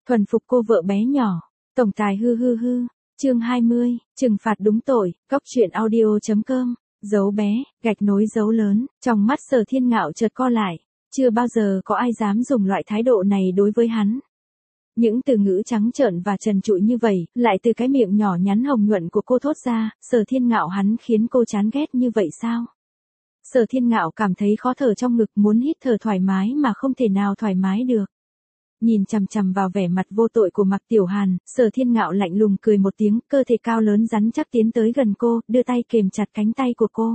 Thuần phục cô vợ bé nhỏ. Tổng tài hư hư hư. Chương 20, trừng phạt đúng tội. Cóc truyện audio.com. Dấu bé, gạch nối dấu lớn. Trong mắt Sở Thiên Ngạo chợt co lại. Chưa bao giờ có ai dám dùng loại thái độ này đối với hắn. Những từ ngữ trắng trợn và trần trụi như vậy, lại từ cái miệng nhỏ nhắn hồng nhuận của cô thốt ra, Sở Thiên Ngạo hắn khiến cô chán ghét như vậy sao? Sở Thiên Ngạo cảm thấy khó thở trong ngực, muốn hít thở thoải mái mà không thể nào thoải mái được. Nhìn chằm chằm vào vẻ mặt vô tội của Mạc Tiểu Hàn, Sở Thiên Ngạo lạnh lùng cười một tiếng, cơ thể cao lớn rắn chắc tiến tới gần cô, đưa tay kềm chặt cánh tay của cô.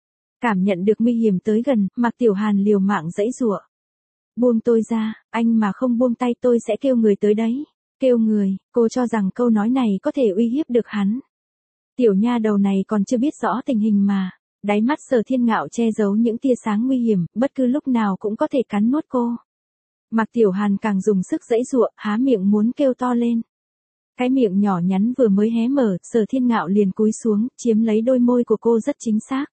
Cảm nhận được nguy hiểm tới gần, Mạc Tiểu Hàn liều mạng giãy giụa. Buông tôi ra, anh mà không buông tay tôi sẽ kêu người tới đấy. Kêu người, cô cho rằng câu nói này có thể uy hiếp được hắn. Tiểu nha đầu này còn chưa biết rõ tình hình mà. Đáy mắt Sở Thiên Ngạo che giấu những tia sáng nguy hiểm, bất cứ lúc nào cũng có thể cắn nuốt cô. Mạc Tiểu Hàn càng dùng sức giãy giụa, há miệng muốn kêu to lên. Cái miệng nhỏ nhắn vừa mới hé mở, Sở Thiên Ngạo liền cúi xuống, chiếm lấy đôi môi của cô rất chính xác.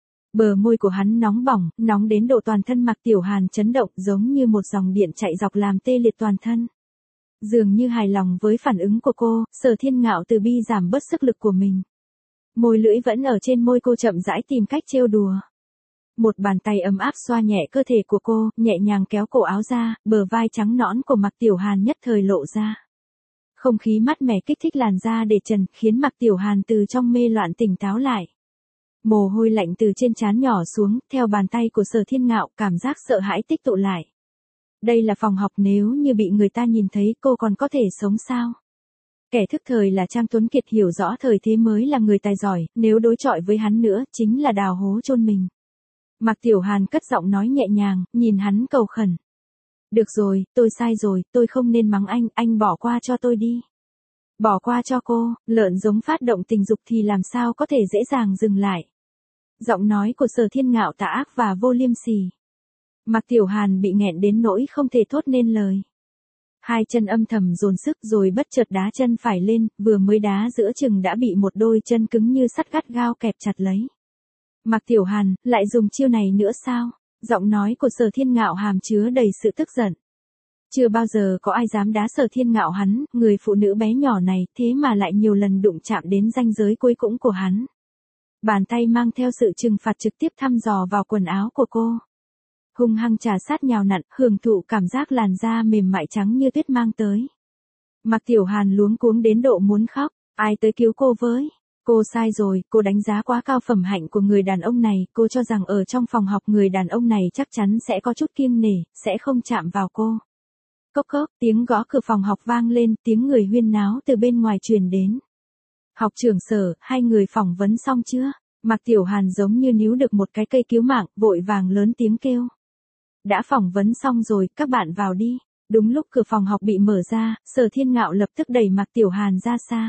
Bờ môi của hắn nóng bỏng, nóng đến độ toàn thân Mạc Tiểu Hàn chấn động, giống như một dòng điện chạy dọc làm tê liệt toàn thân. Dường như hài lòng với phản ứng của cô, Sở Thiên Ngạo từ bi giảm bớt sức lực của mình. Môi lưỡi vẫn ở trên môi cô, chậm rãi tìm cách trêu đùa. Một bàn tay ấm áp xoa nhẹ cơ thể của cô, nhẹ nhàng kéo cổ áo ra, bờ vai trắng nõn của Mạc Tiểu Hàn nhất thời lộ ra. Không khí mát mẻ kích thích làn da để trần, khiến Mạc Tiểu Hàn từ trong mê loạn tỉnh táo lại. Mồ hôi lạnh từ trên trán nhỏ xuống, theo bàn tay của Sở Thiên Ngạo, cảm giác sợ hãi tích tụ lại. Đây là phòng học, nếu như bị người ta nhìn thấy cô còn có thể sống sao? Kẻ thức thời là Trang Tuấn Kiệt hiểu rõ thời thế mới là người tài giỏi, nếu đối chọi với hắn nữa, chính là đào hố chôn mình. Mạc Tiểu Hàn cất giọng nói nhẹ nhàng, nhìn hắn cầu khẩn. Được rồi, tôi sai rồi, tôi không nên mắng anh bỏ qua cho tôi đi. Bỏ qua cho cô, lợn giống phát động tình dục thì làm sao có thể dễ dàng dừng lại. Giọng nói của Sở Thiên Ngạo tà ác và vô liêm sỉ. Mạc Tiểu Hàn bị nghẹn đến nỗi không thể thốt nên lời. Hai chân âm thầm dồn sức rồi bất chợt đá chân phải lên, vừa mới đá giữa chừng đã bị một đôi chân cứng như sắt gắt gao kẹp chặt lấy. Mạc Tiểu Hàn, lại dùng chiêu này nữa sao? Giọng nói của Sở Thiên Ngạo hàm chứa đầy sự tức giận. Chưa bao giờ có ai dám đá Sở Thiên Ngạo hắn, người phụ nữ bé nhỏ này, thế mà lại nhiều lần đụng chạm đến ranh giới cuối cùng của hắn. Bàn tay mang theo sự trừng phạt trực tiếp thăm dò vào quần áo của cô. Hung hăng trà sát nhào nặn, hưởng thụ cảm giác làn da mềm mại trắng như tuyết mang tới. Mạc Tiểu Hàn luống cuống đến độ muốn khóc, ai tới cứu cô với? Cô sai rồi, cô đánh giá quá cao phẩm hạnh của người đàn ông này, cô cho rằng ở trong phòng học người đàn ông này chắc chắn sẽ có chút kiêng nể, sẽ không chạm vào cô. Cốc cốc, tiếng gõ cửa phòng học vang lên, tiếng người huyên náo từ bên ngoài truyền đến. Học trưởng Sở, hai người phỏng vấn xong chưa? Mạc Tiểu Hàn giống như níu được một cái cây cứu mạng, vội vàng lớn tiếng kêu. Đã phỏng vấn xong rồi, các bạn vào đi. Đúng lúc cửa phòng học bị mở ra, Sở Thiên Ngạo lập tức đẩy Mạc Tiểu Hàn ra xa.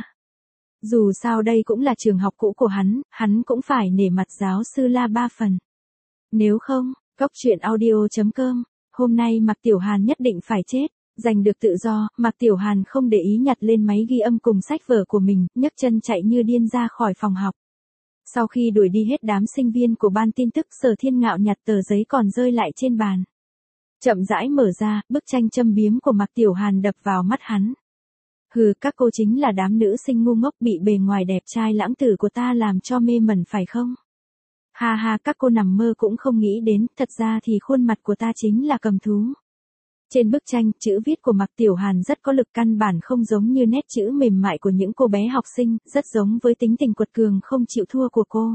Dù sao đây cũng là trường học cũ của hắn cũng phải nể mặt giáo sư La ba phần. Nếu không, Cóc truyện audio.com, hôm nay Mạc Tiểu Hàn nhất định phải chết. Giành được tự do, Mạc Tiểu Hàn không để ý nhặt lên máy ghi âm cùng sách vở của mình, nhấc chân chạy như điên ra khỏi phòng học. Sau khi đuổi đi hết đám sinh viên của ban tin tức, Sở Thiên Ngạo nhặt tờ giấy còn rơi lại trên bàn. Chậm rãi mở ra, bức tranh châm biếm của Mạc Tiểu Hàn đập vào mắt hắn. Hừ, các cô chính là đám nữ sinh ngu ngốc bị bề ngoài đẹp trai lãng tử của ta làm cho mê mẩn phải không? Ha ha, các cô nằm mơ cũng không nghĩ đến, thật ra thì khuôn mặt của ta chính là cầm thú. Trên bức tranh, chữ viết của Mạc Tiểu Hàn rất có lực, căn bản không giống như nét chữ mềm mại của những cô bé học sinh, rất giống với tính tình quật cường không chịu thua của cô.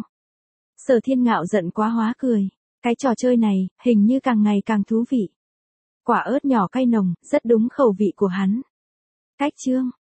Sở Thiên Ngạo giận quá hóa cười. Cái trò chơi này, hình như càng ngày càng thú vị. Quả ớt nhỏ cay nồng, rất đúng khẩu vị của hắn. Cách chương.